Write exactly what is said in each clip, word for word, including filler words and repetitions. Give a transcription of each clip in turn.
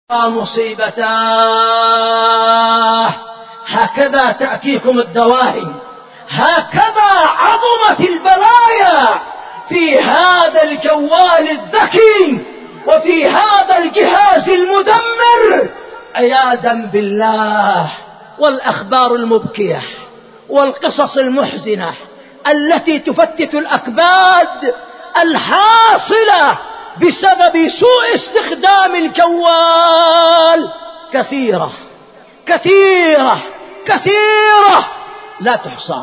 مصيبتاه. هكذا تأتيكم الدواهي، هكذا عظمت البلايا في هذا الجوال الذكي وفي هذا الجهاز المدمر عياذا بالله. والأخبار المبكية والقصص المحزنة التي تفتت الأكباد الحاصلة بسبب سوء استخدام الجوال كثيرة كثيرة كثيرة لا تحصى.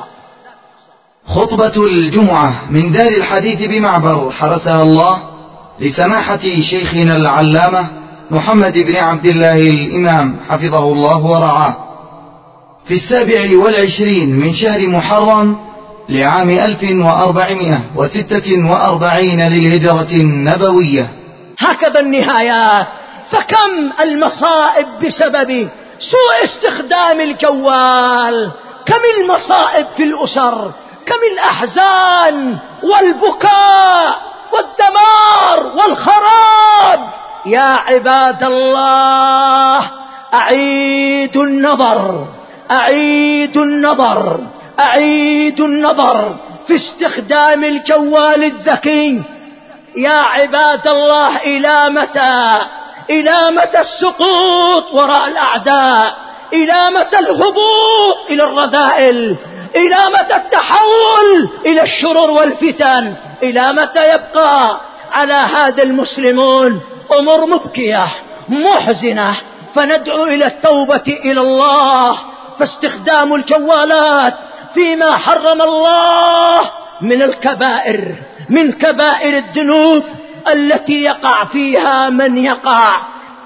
خطبة الجمعة من دار الحديث بمعبر حرسها الله لسماحة شيخنا العلامة محمد بن عبد الله الإمام حفظه الله ورعاه في السابع والعشرين من شهر محرم لعام ألف وأربعمائة وستة وأربعين للهجرة النبوية. هكذا النهايات. فكم المصائب بسبب سوء استخدام الجوال، كم المصائب في الأسر، كم الأحزان والبكاء والدمار والخراب. يا عباد الله، أعيدوا النظر أعيدوا النظر أعيدوا النظر في استخدام الجوال الذكي. يا عباد الله، إلى متى إلى متى السقوط وراء الأعداء؟ إلى متى الهبوط إلى الرذائل؟ إلى متى التحول إلى الشرور والفتن؟ إلى متى يبقى على هذا المسلمون أمور مبكية محزنة؟ فندعو إلى التوبة إلى الله. فاستخدام الجوالات فيما حرم الله من الكبائر، من كبائر الذنوب التي يقع فيها من يقع.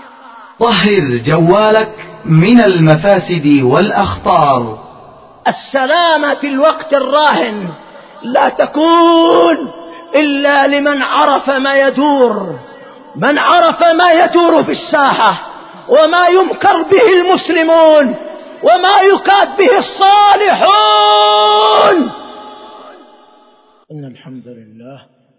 طهر جوالك من المفاسد والأخطار. السلامة في الوقت الراهن لا تكون إلا لمن عرف ما يدور، من عرف ما يدور في الساحة وما يمكر به المسلمون وما يكاد به الصالحون. إن الحمد لله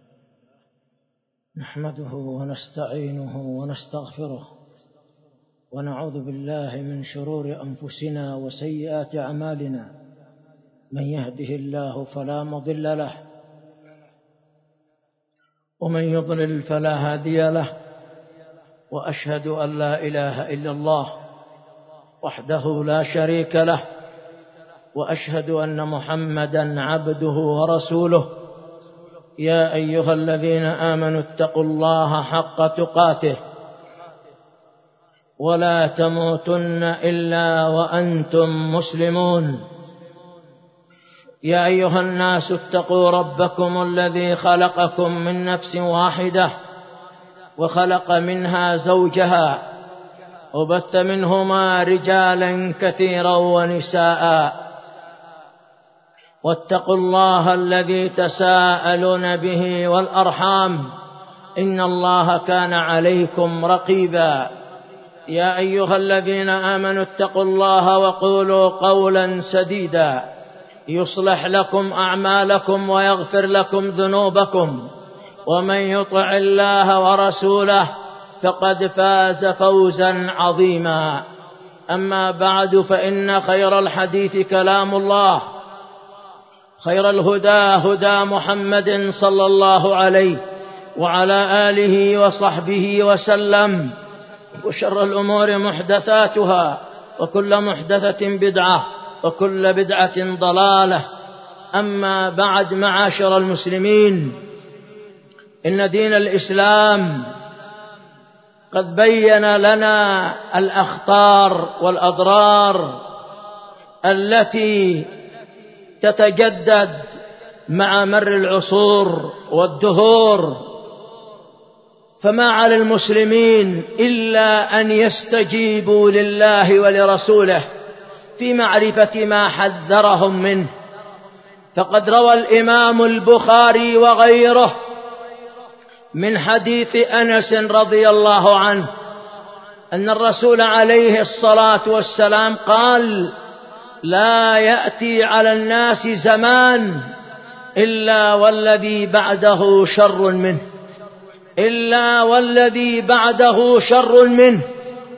نحمده ونستعينه ونستغفره ونعوذ بالله من شرور أنفسنا وسيئات أعمالنا. من يهده الله فلا مضل له ومن يضلل فلا هادي له. وأشهد أن لا إله إلا الله وحده لا شريك له، وأشهد أن محمدا عبده ورسوله. يا أيها الذين آمنوا اتقوا الله حق تقاته ولا تموتن إلا وأنتم مسلمون. يا أيها الناس اتقوا ربكم الذي خلقكم من نفس واحدة وخلق منها زوجها وبث منهما رجالا كثيرا ونساء. واتقوا الله الذي تساءلون به والأرحام إن الله كان عليكم رقيبا. يا أيها الذين آمنوا اتقوا الله وقولوا قولا سديدا يصلح لكم أعمالكم ويغفر لكم ذنوبكم، ومن يطع الله ورسوله فقد فاز فوزا عظيما. أما بعد، فإن خير الحديث كلام الله، خير الهدى هدى محمد صلى الله عليه وعلى آله وصحبه وسلم. وشر الأمور محدثاتها وكل محدثة بدعة وكل بدعة ضلالة. أما بعد، معاشر المسلمين، إن دين الإسلام قد بين لنا الأخطار والأضرار التي تتجدد مع مر العصور والدهور. فما على المسلمين إلا أن يستجيبوا لله ولرسوله في معرفة ما حذرهم منه. فقد روى الإمام البخاري وغيره من حديث أنس رضي الله عنه أن الرسول عليه الصلاة والسلام قال: لا يأتي على الناس زمان إلا والذي بعده شر منه إلا والذي بعده شر منه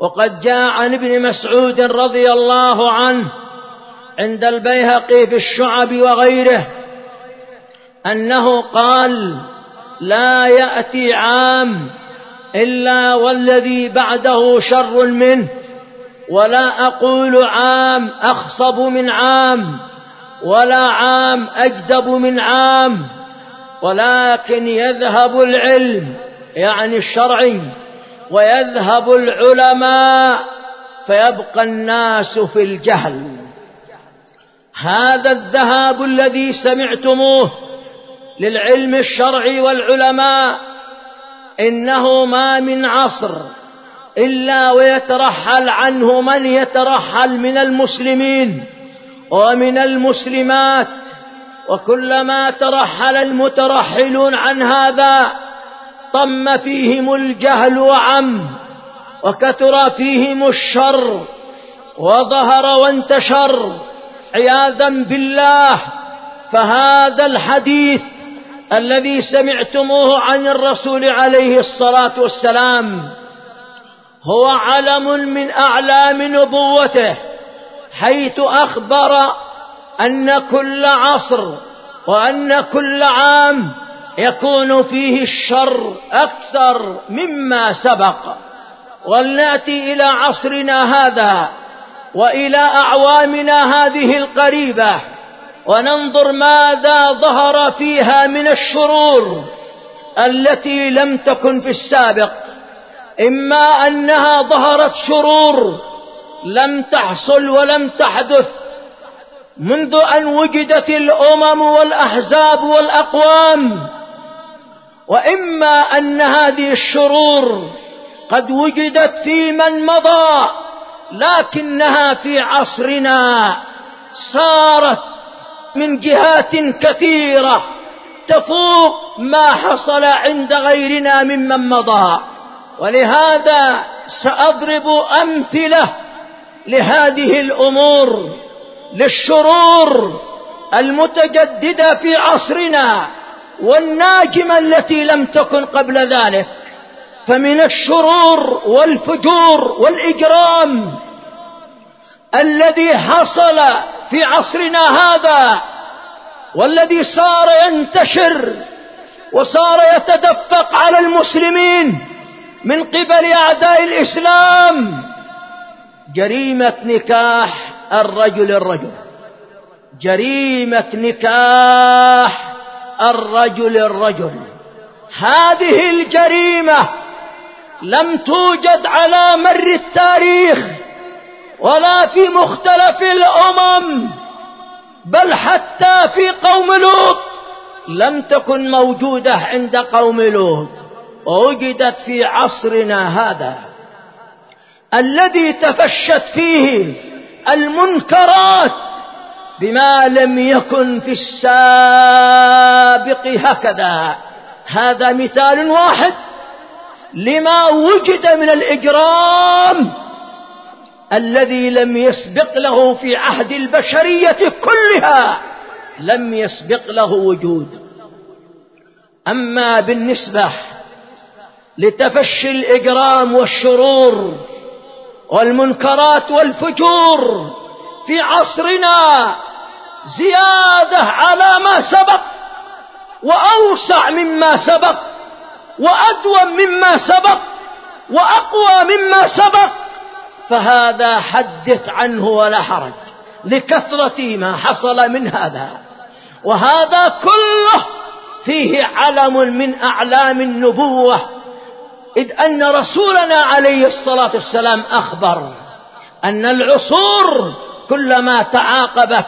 وقد جاء عن ابن مسعود رضي الله عنه عند البيهقي في الشعب وغيره أنه قال: لا يأتي عام إلا والذي بعده شر منه، ولا أقول عام أخصب من عام ولا عام أجدب من عام، ولكن يذهب العلم يعني الشرعي ويذهب العلماء فيبقى الناس في الجهل. هذا الذهاب الذي سمعتموه للعلم الشرعي والعلماء إنه ما من عصر إلا ويترحل عنه من يترحل من المسلمين ومن المسلمات، وكلما ترحل المترحلون عن هذا طم فيهم الجهل وعم، وكثر فيهم الشر وظهر وانتشر عياذا بالله. فهذا الحديث الذي سمعتموه عن الرسول عليه الصلاة والسلام هو علم من أعلام نبوته، حيث أخبر أن كل عصر وأن كل عام يكون فيه الشر أكثر مما سبق. ولنأتي إلى عصرنا هذا وإلى أعوامنا هذه القريبة وننظر ماذا ظهر فيها من الشرور التي لم تكن في السابق. إما أنها ظهرت شرور لم تحصل ولم تحدث منذ أن وجدت الأمم والأحزاب والأقوام، وإما أن هذه الشرور قد وجدت في من مضى لكنها في عصرنا صارت من جهات كثيرة تفوق ما حصل عند غيرنا ممن مضى. ولهذا سأضرب أمثلة لهذه الأمور، للشرور المتجددة في عصرنا والناجمة التي لم تكن قبل ذلك. فمن الشرور والفجور والإجرام الذي حصل في عصرنا هذا والذي صار ينتشر وصار يتدفق على المسلمين من قبل أعداء الإسلام جريمة نكاح الرجل الرجل، جريمة نكاح الرجل الرجل. هذه الجريمة لم توجد على مر التاريخ ولا في مختلف الأمم، بل حتى في قوم لوط لم تكن موجودة عند قوم لوط، ووجدت في عصرنا هذا الذي تفشت فيه المنكرات بما لم يكن في السابق هكذا. هذا مثال واحد لما وجد من الإجرام الذي لم يسبق له في عهد البشرية كلها، لم يسبق له وجود. أما بالنسبة لتفشي الإجرام والشرور والمنكرات والفجور في عصرنا زيادة على ما سبق وأوسع مما سبق وأدوم مما سبق وأقوى مما سبق، فهذا حدث عنه ولا حرج لكثرة ما حصل من هذا. وهذا كله فيه علم من أعلام النبوة، إذ أن رسولنا عليه الصلاة والسلام أخبر أن العصور كلما تعاقبت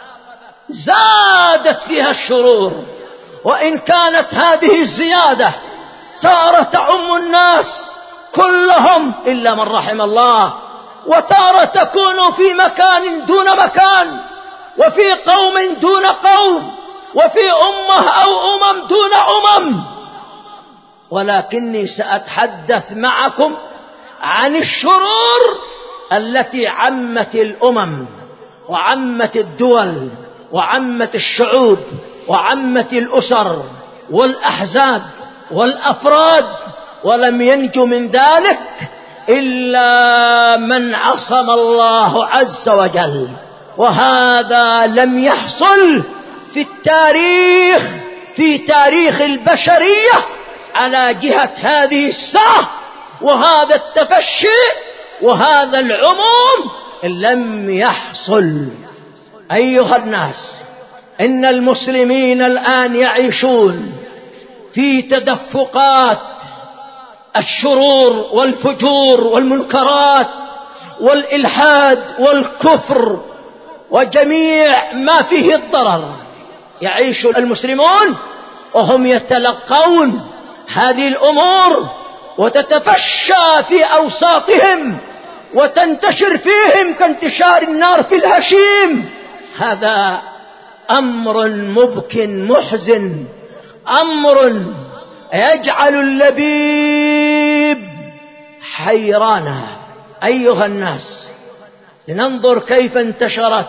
زادت فيها الشرور، وإن كانت هذه الزيادة تارة تعم الناس كلهم إلا من رحم الله، وتارة تكون في مكان دون مكان، وفي قوم دون قوم، وفي أمة أو أمم دون أمم. ولكني سأتحدث معكم عن الشرور التي عمت الأمم وعمت الدول وعمت الشعوب وعمت الأسر والأحزاب والأفراد، ولم ينجو من ذلك إلا من عصم الله عز وجل، وهذا لم يحصل في التاريخ في تاريخ البشرية على جهة هذه السعة وهذا التفشي وهذا العموم لم يحصل. أيها الناس، إن المسلمين الآن يعيشون في تدفقات الشرور والفجور والمنكرات والإلحاد والكفر وجميع ما فيه الضرر. يعيش المسلمون وهم يتلقون هذه الأمور وتتفشى في أوساطهم وتنتشر فيهم كانتشار النار في الهشيم. هذا أمر مبك محزن، أمر يجعل اللبيب حيرانا. أيها الناس، لننظر كيف انتشرت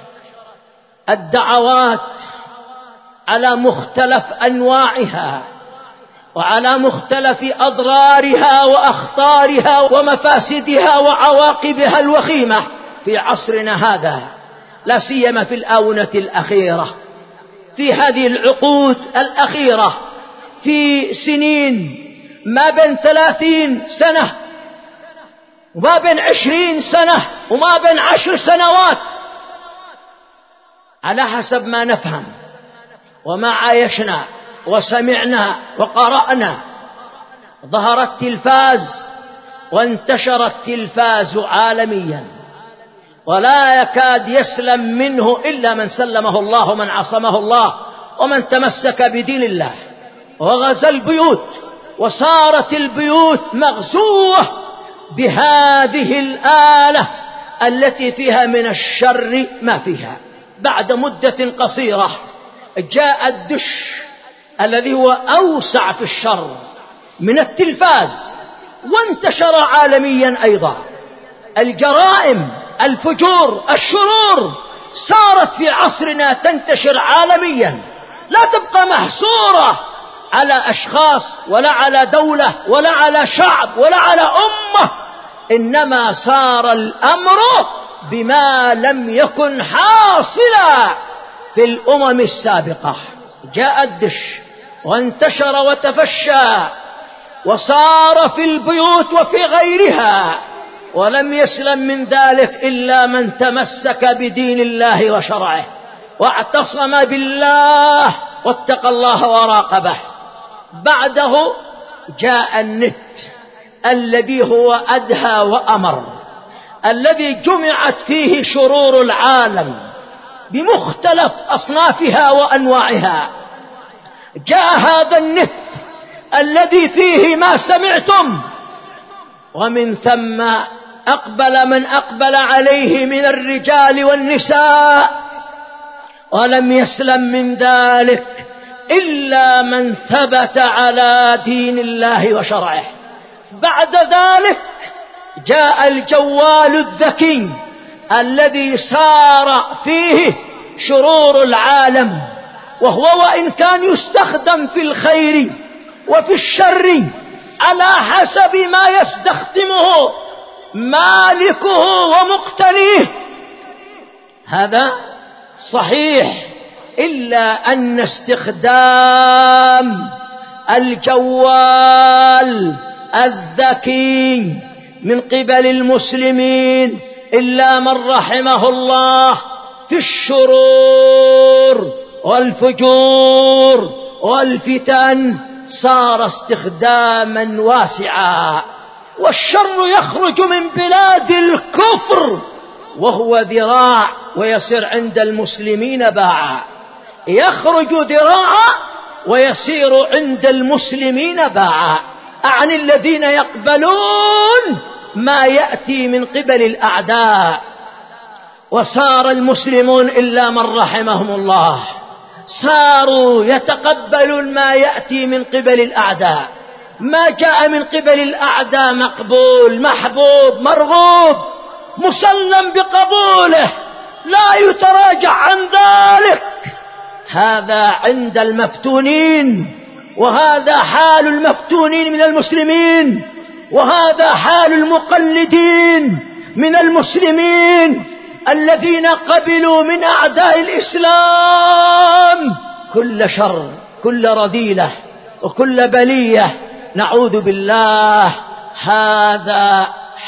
الدعوات على مختلف أنواعها وعلى مختلف أضرارها وأخطارها ومفاسدها وعواقبها الوخيمة في عصرنا هذا، لا سيما في الآونة الأخيرة، في هذه العقود الأخيرة، في سنين ما بين ثلاثين سنة وما بين عشرين سنة وما بين عشر سنوات، على حسب ما نفهم وما عايشنا وسمعنا وقرأنا. ظهر التلفاز وانتشر التلفاز عالميا، ولا يكاد يسلم منه إلا من سلمه الله ومن عصمه الله ومن تمسك بدين الله، وغزا البيوت، وصارت البيوت مغزوة بهذه الآلة التي فيها من الشر ما فيها. بعد مدة قصيرة جاء الدش الذي هو أوسع في الشر من التلفاز، وانتشر عالميا أيضا. الجرائم، الفجور، الشرور صارت في عصرنا تنتشر عالميا، لا تبقى محصورة على أشخاص ولا على دولة ولا على شعب ولا على أمة، إنما صار الأمر بما لم يكن حاصلا في الأمم السابقة. جاء الدش وانتشر وتفشى وصار في البيوت وفي غيرها، ولم يسلم من ذلك إلا من تمسك بدين الله وشرعه واعتصم بالله واتقى الله وراقبه. بعده جاء النت الذي هو أدهى وأمر، الذي جمعت فيه شرور العالم بمختلف أصنافها وأنواعها. جاء هذا النت الذي فيه ما سمعتم، ومن ثم أقبل من أقبل عليه من الرجال والنساء، ولم يسلم من ذلك إلا من ثبت على دين الله وشرعه. بعد ذلك جاء الجوال الذكي الذي صار فيه شرور العالم، وهو وإن كان يستخدم في الخير وفي الشر على حسب ما يستخدمه مالكه ومقتنيه، هذا صحيح، إلا أن استخدام الجوال الذكي من قبل المسلمين إلا من رحمه الله في الشرور والفجور والفتن صار استخداما واسعا. والشر يخرج من بلاد الكفر وهو ذراع ويصير عند المسلمين باعا، يخرج ذراعا ويصير عند المسلمين باعا، عن الذين يقبلون ما يأتي من قبل الأعداء. وصار المسلمون إلا من رحمهم الله صاروا يتقبلون ما يأتي من قبل الأعداء، ما جاء من قبل الأعداء مقبول محبوب مرغوب مسلم بقبوله، لا يتراجع عن ذلك. هذا عند المفتونين، وهذا حال المفتونين من المسلمين، وهذا حال المقلدين من المسلمين الذين قبلوا من أعداء الإسلام كل شر، كل رذيلة، وكل بلية، نعوذ بالله. هذا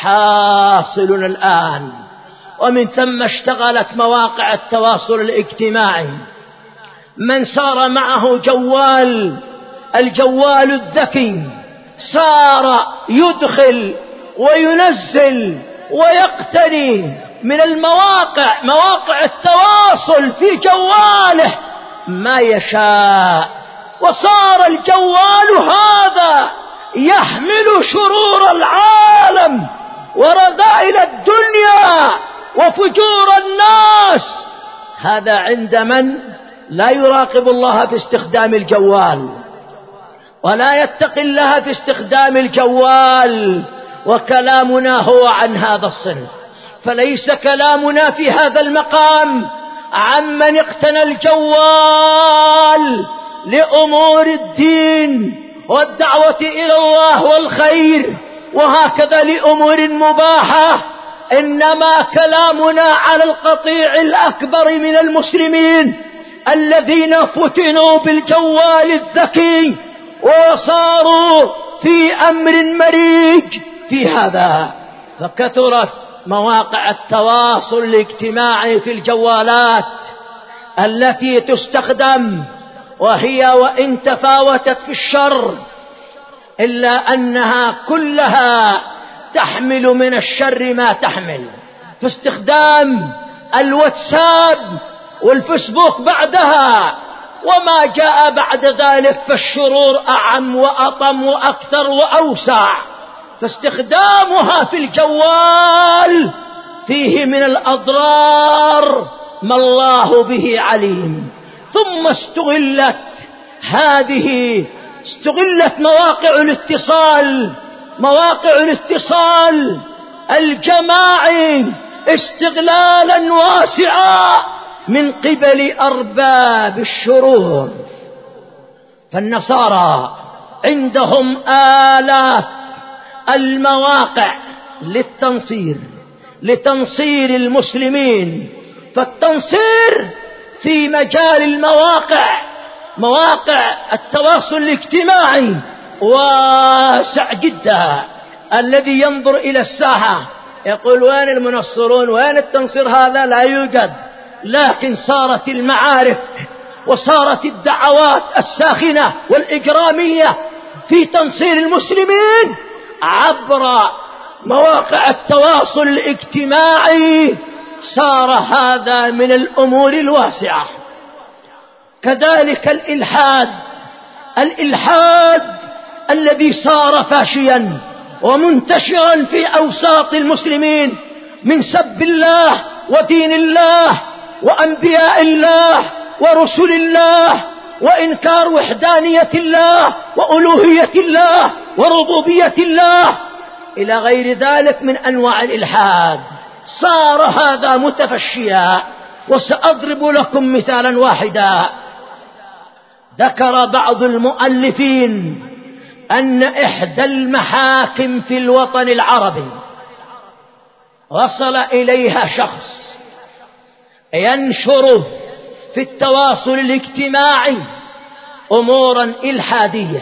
حاصل الآن، ومن ثم اشتغلت مواقع التواصل الاجتماعي. من صار معه جوال، الجوال الذكي، صار يدخل وينزل ويقتني من المواقع، مواقع التواصل في جواله ما يشاء، وصار الجوال هذا يحمل شرور العالم ورذائل الدنيا وفجور الناس. هذا عند من لا يراقب الله في استخدام الجوال ولا يتقي الله في استخدام الجوال. وكلامنا هو عن هذا الصنف، فليس كلامنا في هذا المقام عمن اقتنى الجوال لأمور الدين والدعوة إلى الله والخير، وهكذا لأمور مباحة. إنما كلامنا على القطيع الأكبر من المسلمين الذين فتنوا بالجوال الذكي وصاروا في أمر مريج في هذا. فكثرت مواقع التواصل الاجتماعي في الجوالات التي تستخدم، وهي وإن تفاوتت في الشر إلا أنها كلها تحمل من الشر ما تحمل. في استخدام الواتساب والفيسبوك بعدها وما جاء بعد ذلك فالشرور أعم وأطم وأكثر وأوسع. فاستخدامها في الجوال فيه من الأضرار ما الله به عليم. ثم استغلت هذه استغلت مواقع الاتصال مواقع الاتصال الجماعي استغلالا واسعا من قبل أرباب الشرور. فالنصارى عندهم آلاف المواقع للتنصير لتنصير المسلمين. فالتنصير في مجال المواقع مواقع التواصل الاجتماعي واسع جدا. الذي ينظر إلى الساحة يقول وين المنصرون، وين التنصير؟ هذا لا يوجد. لكن صارت المعارك وصارت الدعوات الساخنة والإجرامية في تنصير المسلمين عبر مواقع التواصل الاجتماعي. صار هذا من الأمور الواسعة. كذلك الإلحاد الإلحاد الذي صار فاشيا ومنتشرا في أوساط المسلمين من سب الله ودين الله وأنبياء الله ورسل الله وإنكار وحدانية الله وألوهية الله وربوبية الله إلى غير ذلك من أنواع الإلحاد. صار هذا متفشيا. وسأضرب لكم مثالا واحدا. ذكر بعض المؤلفين أن إحدى المحاكم في الوطن العربي وصل إليها شخص ينشر في التواصل الاجتماعي أمورا إلحادية،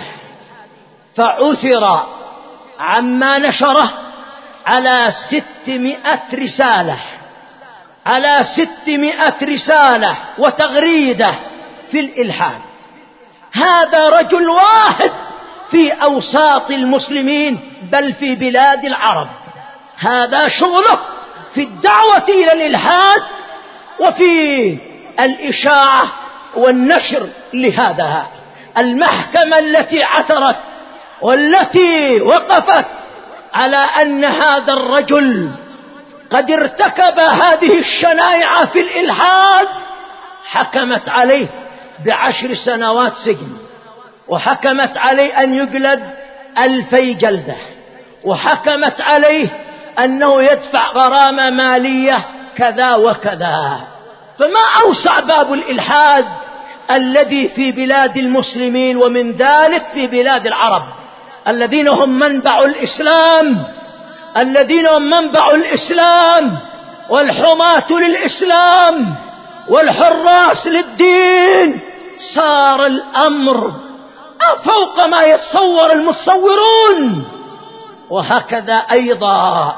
فعثر عما نشره على ستمائة رسالة على ستمائة رسالة وتغريدة في الإلحاد. هذا رجل واحد في أوساط المسلمين بل في بلاد العرب. هذا شغله في الدعوة إلى الإلحاد وفي الإشاعة والنشر لهذا. المحكمة التي عثرت والتي وقفت على أن هذا الرجل قد ارتكب هذه الشنائع في الإلحاد حكمت عليه بعشر سنوات سجن، وحكمت عليه أن يجلد ألفي جلدة، وحكمت عليه أنه يدفع غرامة مالية كذا وكذا. فما أوسع باب الإلحاد الذي في بلاد المسلمين ومن ذلك في بلاد العرب. الذين هم منبع الإسلام، الذين هم منبع الإسلام والحماة للإسلام والحراس للدين، صار الأمر فوق ما يتصور المتصورون. وهكذا أيضا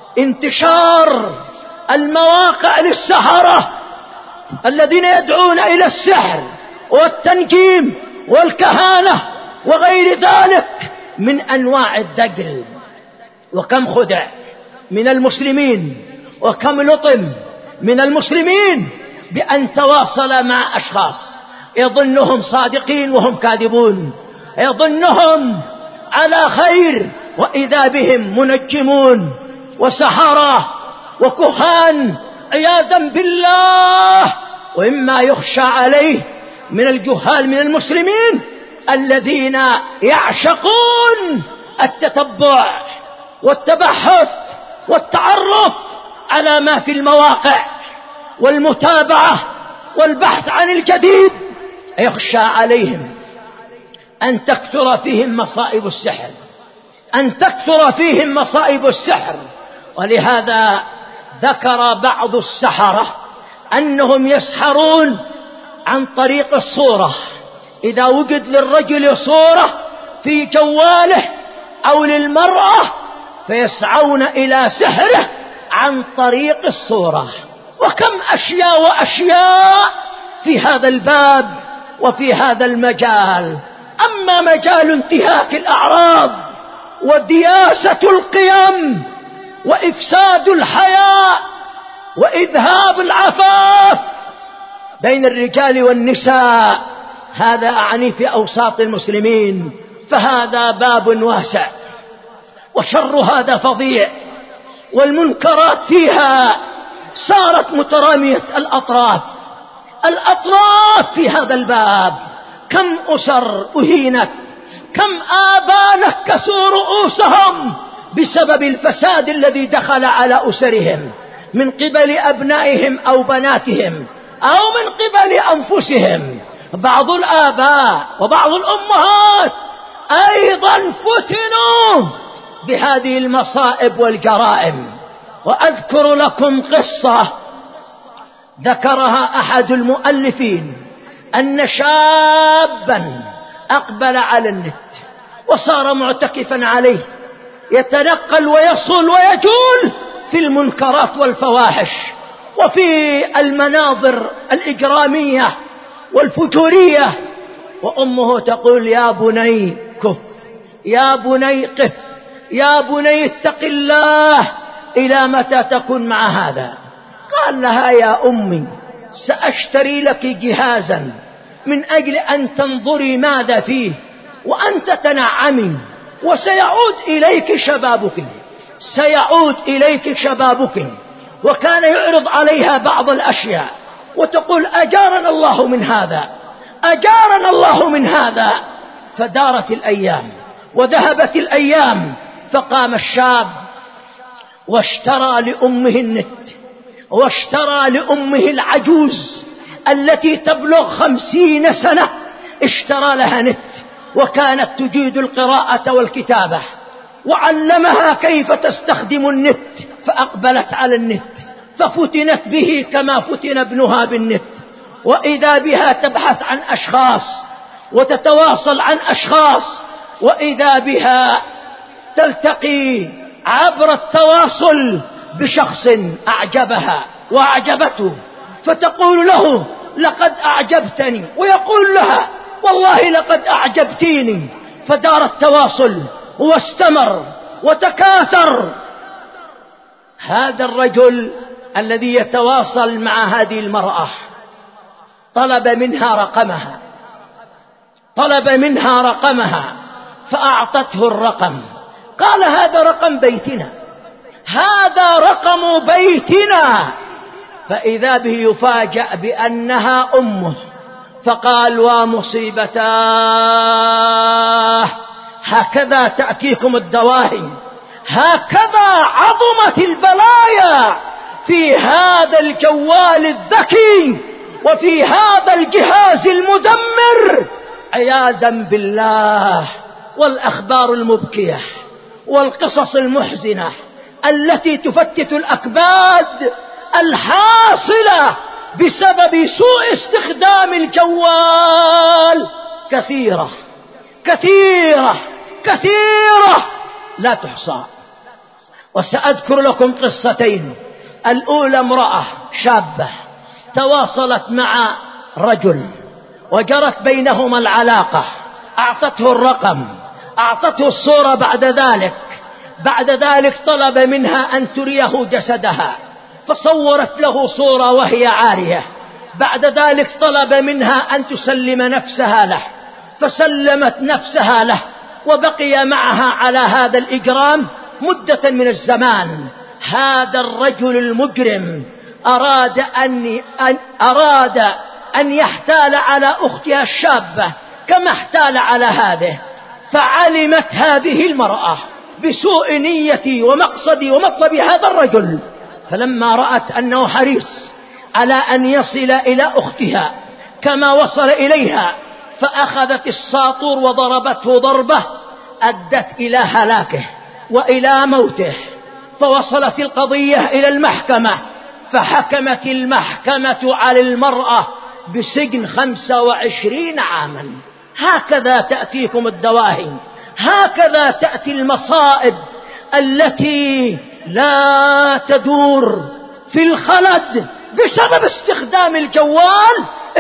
انتشار المواقع للسحرة الذين يدعون إلى السحر والتنجيم والكهانة وغير ذلك من أنواع الدجل. وكم خدع من المسلمين، وكم لطم من المسلمين بأن تواصل مع أشخاص يظنهم صادقين وهم كاذبون، يظنهم على خير وإذا بهم منجمون وسحرة وكهان عياذا بالله. وإما يخشى عليه من الجهال من المسلمين الذين يعشقون التتبع والتبحث والتعرف على ما في المواقع والمتابعة والبحث عن الجديد، يخشى عليهم أن تكثر فيهم مصائب السحر، أن تكثر فيهم مصائب السحر. ولهذا ذكر بعض السحرة أنهم يسحرون عن طريق الصورة. إذا وجد للرجل صورة في جواله أو للمرأة فيسعون إلى سحره عن طريق الصورة. وكم أشياء وأشياء في هذا الباب وفي هذا المجال. أما مجال انتهاك الأعراض ودياسة القيم وإفساد الحياة وإذهاب العفاف بين الرجال والنساء، هذا أعني في أوساط المسلمين، فهذا باب واسع وشر هذا فظيع، والمنكرات فيها صارت مترامية الأطراف الأطراف في هذا الباب. كم أسر أهينت، كم آباء نكسوا رؤوسهم بسبب الفساد الذي دخل على أسرهم من قبل أبنائهم أو بناتهم أو من قبل أنفسهم. بعض الآباء وبعض الأمهات أيضا فتنوا بهذه المصائب والجرائم. وأذكر لكم قصة ذكرها أحد المؤلفين، أن شابا أقبل على النت وصار معتكفا عليه، يتنقل ويصل ويجول في المنكرات والفواحش وفي المناظر الإجرامية والفجورية. وأمه تقول: يا بني كف، يا بني قف، يا بني اتق الله، إلى متى تكون مع هذا؟ قال لها: يا أمي سأشتري لك جهازا من أجل أن تنظري ماذا فيه وأن تتنعمي، وسيعود إليك شبابك، سيعود إليك شبابك. وكان يعرض عليها بعض الأشياء وتقول: أجارنا الله من هذا، أجارنا الله من هذا. فدارت الأيام وذهبت الأيام، فقام الشاب واشترى لأمه النت، واشترى لأمه العجوز التي تبلغ خمسين سنة، اشترى لها نت، وكانت تجيد القراءة والكتابة، وعلمها كيف تستخدم النت، فأقبلت على النت ففتنت به كما فتن ابنها بالنت. وإذا بها تبحث عن أشخاص وتتواصل عن أشخاص، وإذا بها تلتقي عبر التواصل بشخص أعجبها وأعجبته، فتقول له: لقد أعجبتني، ويقول لها: والله لقد أعجبتيني. فدار التواصل واستمر وتكاثر. هذا الرجل الذي يتواصل مع هذه المرأة طلب منها رقمها، طلب منها رقمها فأعطته الرقم. قال: هذا رقم بيتنا، هذا رقم بيتنا. فإذا به يفاجأ بأنها أمه، فقال: ومصيبتاه، هكذا تأتيكم الدواهي، هكذا عظمت البلايا في هذا الجوال الذكي وفي هذا الجهاز المدمر عياذا بالله. والأخبار المبكية والقصص المحزنة التي تفتت الأكباد الحاصلة بسبب سوء استخدام الجوال كثيرة كثيرة كثيرة لا تحصى. وسأذكر لكم قصتين. الأولى امرأة شابة تواصلت مع رجل وجرت بينهما العلاقة، أعطته الرقم، أعطته الصورة. بعد ذلك بعد ذلك طلب منها أن تريه جسدها، فصورت له صورة وهي عارية. بعد ذلك طلب منها أن تسلم نفسها له، فسلمت نفسها له، وبقي معها على هذا الإجرام مدة من الزمان. هذا الرجل المجرم أراد أن, أن أراد أن يحتال على أختها الشابة كما احتال على هذه، فعلمت هذه المرأة بسوء نية ومقصد ومطلب هذا الرجل، فلما رأت أنه حريص على أن يصل إلى أختها كما وصل إليها، فأخذت الساطور وضربته ضربة أدت إلى هلاكه وإلى موته. فوصلت القضية إلى المحكمة، فحكمت المحكمة على المرأة بسجن خمسة وعشرين عاما. هكذا تأتيكم الدواهي، هكذا تأتي المصائب التي لا تدور في الخلد بسبب استخدام الجوال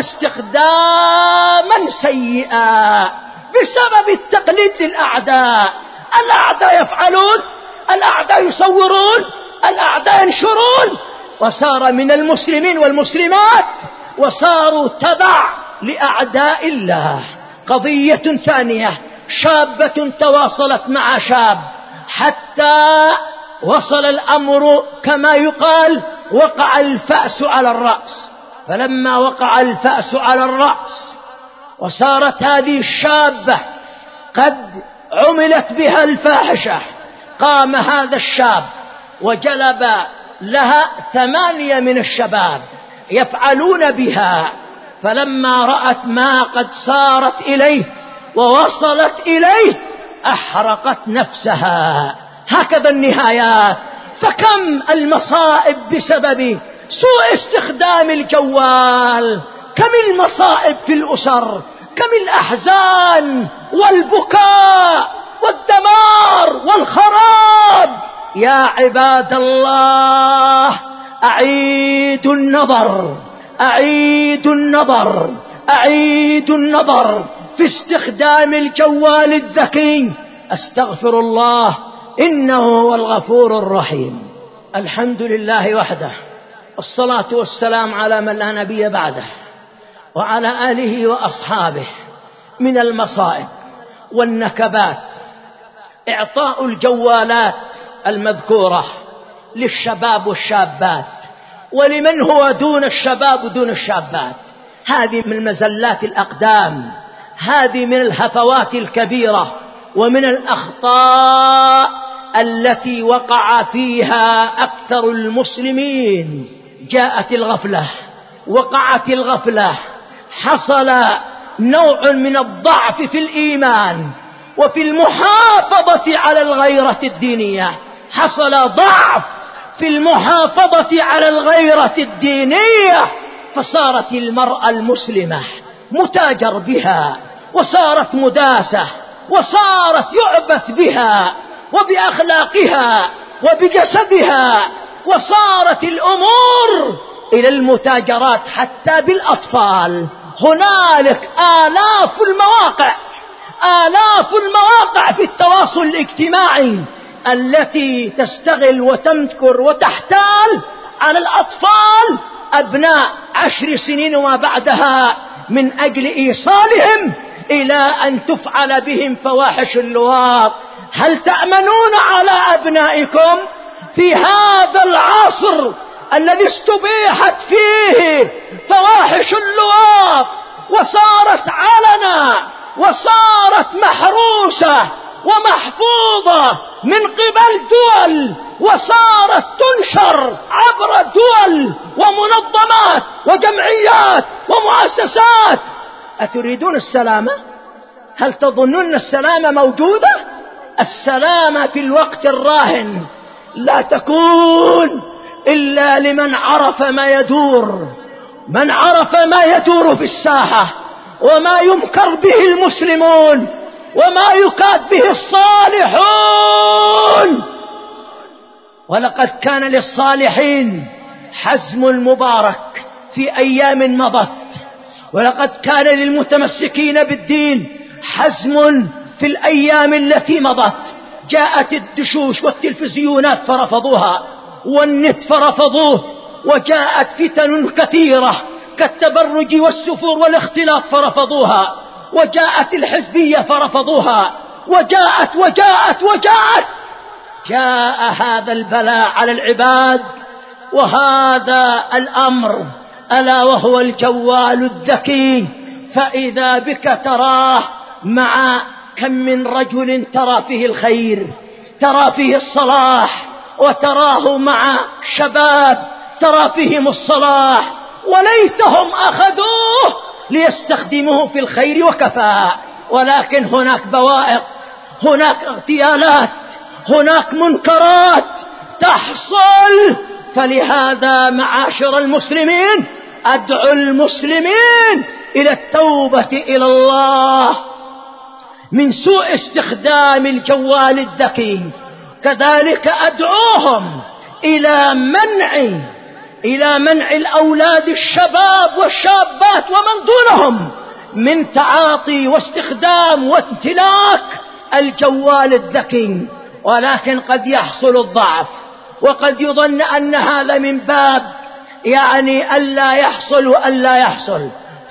استخداما سيئا، بسبب التقليد للأعداء. الأعداء يفعلون، الأعداء يصورون، الأعداء ينشرون، وصار من المسلمين والمسلمات وصاروا تبع لأعداء الله. قضية ثانية، شابة تواصلت مع شاب حتى وصل الأمر كما يقال وقع الفأس على الرأس. فلما وقع الفأس على الرأس وصارت هذه الشابة قد عملت بها الفاحشة، قام هذا الشاب وجلب لها ثمانية من الشباب يفعلون بها. فلما رأت ما قد صارت إليه ووصلت إليه أحرقت نفسها. هكذا النهايات. فكم المصائب بسبب سوء استخدام الجوال، كم المصائب في الأسر، كم الأحزان والبكاء والدمار والخراب. يا عباد الله، أعيدوا النظر أعيدوا النظر أعيدوا النظر في استخدام الجوال الذكي. أستغفر الله إنه هو الغفور الرحيم. الحمد لله وحده، الصلاة والسلام على من لا نبي بعده وعلى آله وأصحابه. من المصائب والنكبات إعطاء الجوالات المذكورة للشباب والشابات، ولمن هو دون الشباب ودون الشابات. هذه من مزلات الأقدام، هذه من الهفوات الكبيرة ومن الأخطاء التي وقع فيها أكثر المسلمين. جاءت الغفلة، وقعت الغفلة، حصل نوع من الضعف في الإيمان وفي المحافظة على الغيرة الدينية. حصل ضعف في المحافظة على الغيرة الدينية، فصارت المرأة المسلمة متاجر بها، وصارت مداسة، وصارت يعبث بها وبأخلاقها وبجسدها، وصارت الأمور إلى المتاجرات حتى بالأطفال. هنالك آلاف المواقع آلاف المواقع في التواصل الاجتماعي التي تستغل وتمكر وتحتال على الأطفال أبناء عشر سنين وما بعدها من أجل إيصالهم إلى أن تفعل بهم فواحش اللواط. هل تأمنون على أبنائكم في هذا العصر الذي استبيحت فيه فواحش اللواط وصارت علنا وصارت محروسة ومحفوظة من قبل دول، وصارت تنشر عبر دول ومنظمات وجمعيات ومؤسسات؟ أتريدون السلامة؟ هل تظنون السلامة موجودة؟ السلامة في الوقت الراهن لا تكون إلا لمن عرف ما يدور، من عرف ما يدور في الساحة وما يمكر به المسلمون وما يكاد به الصالحون. ولقد كان للصالحين حزم مبارك في أيام مضت، ولقد كان للمتمسكين بالدين حزم في الأيام التي مضت. جاءت الدشوش والتلفزيونات فرفضوها، والنت فرفضوه، وجاءت فتن كثيرة كالتبرج والسفور والاختلاط فرفضوها، وجاءت الحزبية فرفضوها، وجاءت وجاءت وجاءت جاء هذا البلاء على العباد، وهذا الأمر ألا وهو الجوال الذكي. فإذا بك تراه مع كم من رجل ترى فيه الخير، ترى فيه الصلاح، وتراه مع شباب ترى فيهم الصلاح، وليتهم أخذوه ليستخدموه في الخير وكفى. ولكن هناك بوائق، هناك اغتيالات، هناك منكرات تحصل. فلهذا معاشر المسلمين أدعو المسلمين إلى التوبة إلى الله من سوء استخدام الجوال الذكي. كذلك أدعوهم إلى منع إلى منع الأولاد الشباب والشابات ومن دونهم من تعاطي واستخدام وامتلاك الجوال الذكي. ولكن قد يحصل الضعف، وقد يظن أن هذا من باب يعني ألا يحصل وألا يحصل.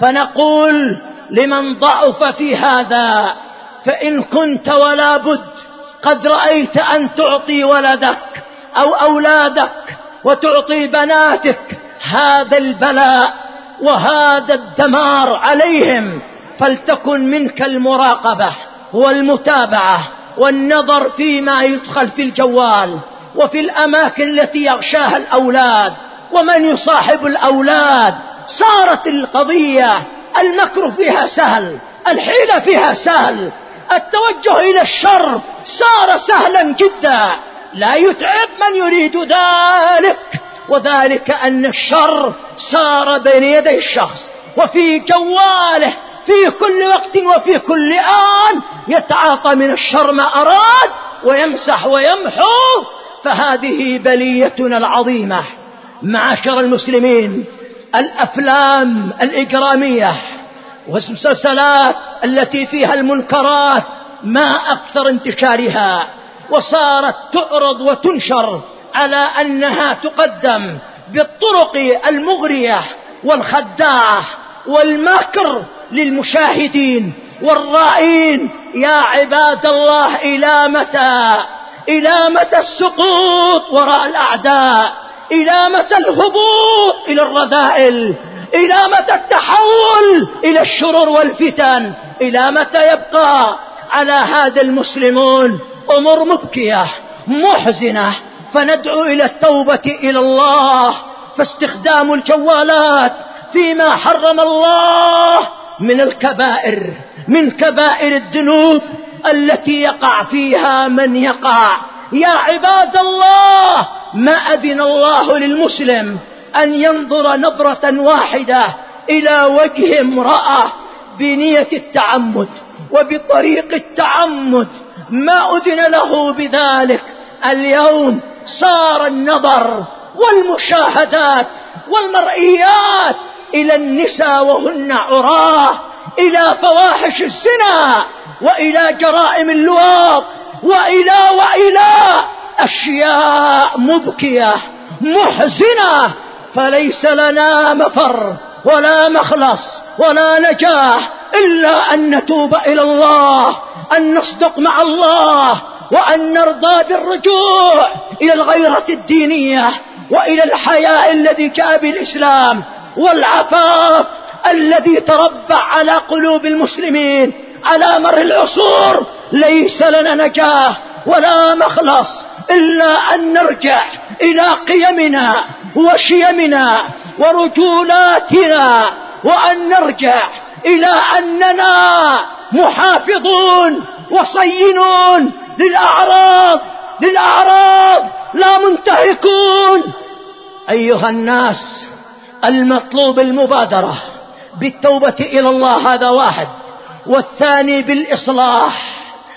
فنقول لمن ضعف في هذا: فإن كنت ولا بد قد رأيت أن تعطي ولدك أو أولادك وتعطي بناتك هذا البلاء وهذا الدمار عليهم، فلتكن منك المراقبة والمتابعة والنظر فيما يدخل في الجوال وفي الأماكن التي يغشاها الأولاد ومن يصاحب الأولاد. صارت القضية المكر فيها سهل، الحيلة فيها سهل، التوجه إلى الشر صار سهلا جدا، لا يتعب من يريد ذلك. وذلك أن الشر صار بين يدي الشخص وفي جواله في كل وقت وفي كل آن، يتعاطى من الشر ما أراد ويمسح ويمحو. فهذه بليتنا العظيمة معاشر المسلمين. الأفلام الإجرامية والمسلسلات التي فيها المنكرات ما أكثر انتشارها، وصارت تعرض وتنشر على أنها تقدم بالطرق المغرية والخداعة والمكر للمشاهدين والرائين. يا عباد الله، إلى متى؟ إلى متى السقوط وراء الأعداء؟ إلى متى الهبوط إلى الرذائل؟ إلى متى التحول إلى الشرور والفتن؟ إلى متى يبقى على هذا المسلمون أمور مبكية محزنة؟ فندعو إلى التوبة إلى الله. فاستخدام الجوالات فيما حرم الله من الكبائر، من كبائر الذنوب التي يقع فيها من يقع. يا عباد الله، ما أذن الله للمسلم أن ينظر نظرة واحدة إلى وجه امرأة بنية التعمد وبطريق التعمد، ما أذن له بذلك. اليوم صار النظر والمشاهدات والمرئيات إلى النساء وهن عراه، إلى فواحش الزنا وإلى جرائم اللواط وإلى وإلى أشياء مبكية محزنة. فليس لنا مفر ولا مخلص ولا نجاح إلا أن نتوب إلى الله، أن نصدق مع الله، وأن نرضى بالرجوع إلى الغيرة الدينية وإلى الحياء الذي جاء بالإسلام والعفاف الذي تربع على قلوب المسلمين على مر العصور. ليس لنا نجاة ولا مخلص إلا أن نرجع إلى قيمنا وشيمنا ورجولاتنا، وأن نرجع إلى أننا محافظون وصينون للأعراض للأعراض لا منتهكون. أيها الناس، المطلوب المبادرة بالتوبة إلى الله، هذا واحد. والثاني بالإصلاح،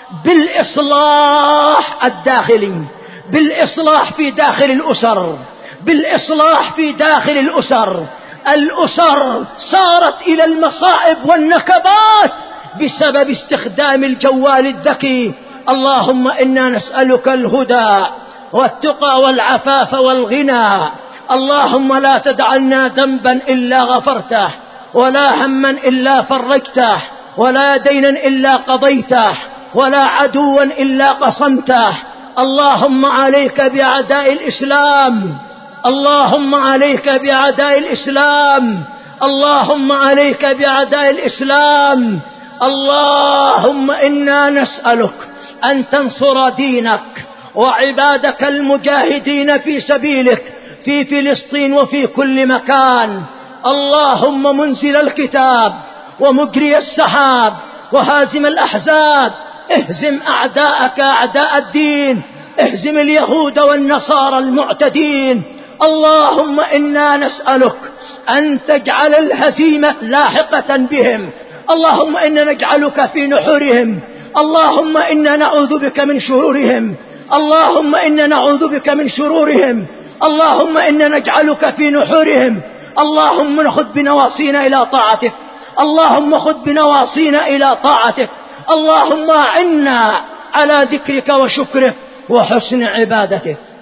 بالإصلاح الداخلي، بالإصلاح في داخل الأسر، بالإصلاح في داخل الأسر. الأسر صارت إلى المصائب والنكبات بسبب استخدام الجوال الذكي. اللهم إنا نسألك الهدى والتقى والعفاف والغنى. اللهم لا تدع لنا ذنبا إلا غفرته، ولا هما إلا فرجته، ولا دينا إلا قضيته، ولا عدوا إلا قصمته. اللهم عليك بأعداء الإسلام، اللهم عليك بأعداء الإسلام، اللهم عليك بأعداء الإسلام. اللهم إنا نسألك أن تنصر دينك وعبادك المجاهدين في سبيلك في فلسطين وفي كل مكان. اللهم منزل الكتاب ومجري السحاب وهازم الأحزاب، اهزم أعداءك أعداء الدين، اهزم اليهود والنصارى المعتدين. اللهم إنا نسألك أن تجعل الهزيمة لاحقة بهم. اللهم إنا نجعلك في نحورهم، اللهم إنا نعوذ بك من شرورهم، اللهم إنا نعوذ بك من شرورهم، اللهم إنا نجعلك في نحورهم. اللهم خذ بنواصينا إلى طاعتك، اللهم خذ بنواصينا إلى طاعتك. اللهم أعنا على ذكرك وشكرك وحسن عبادتك.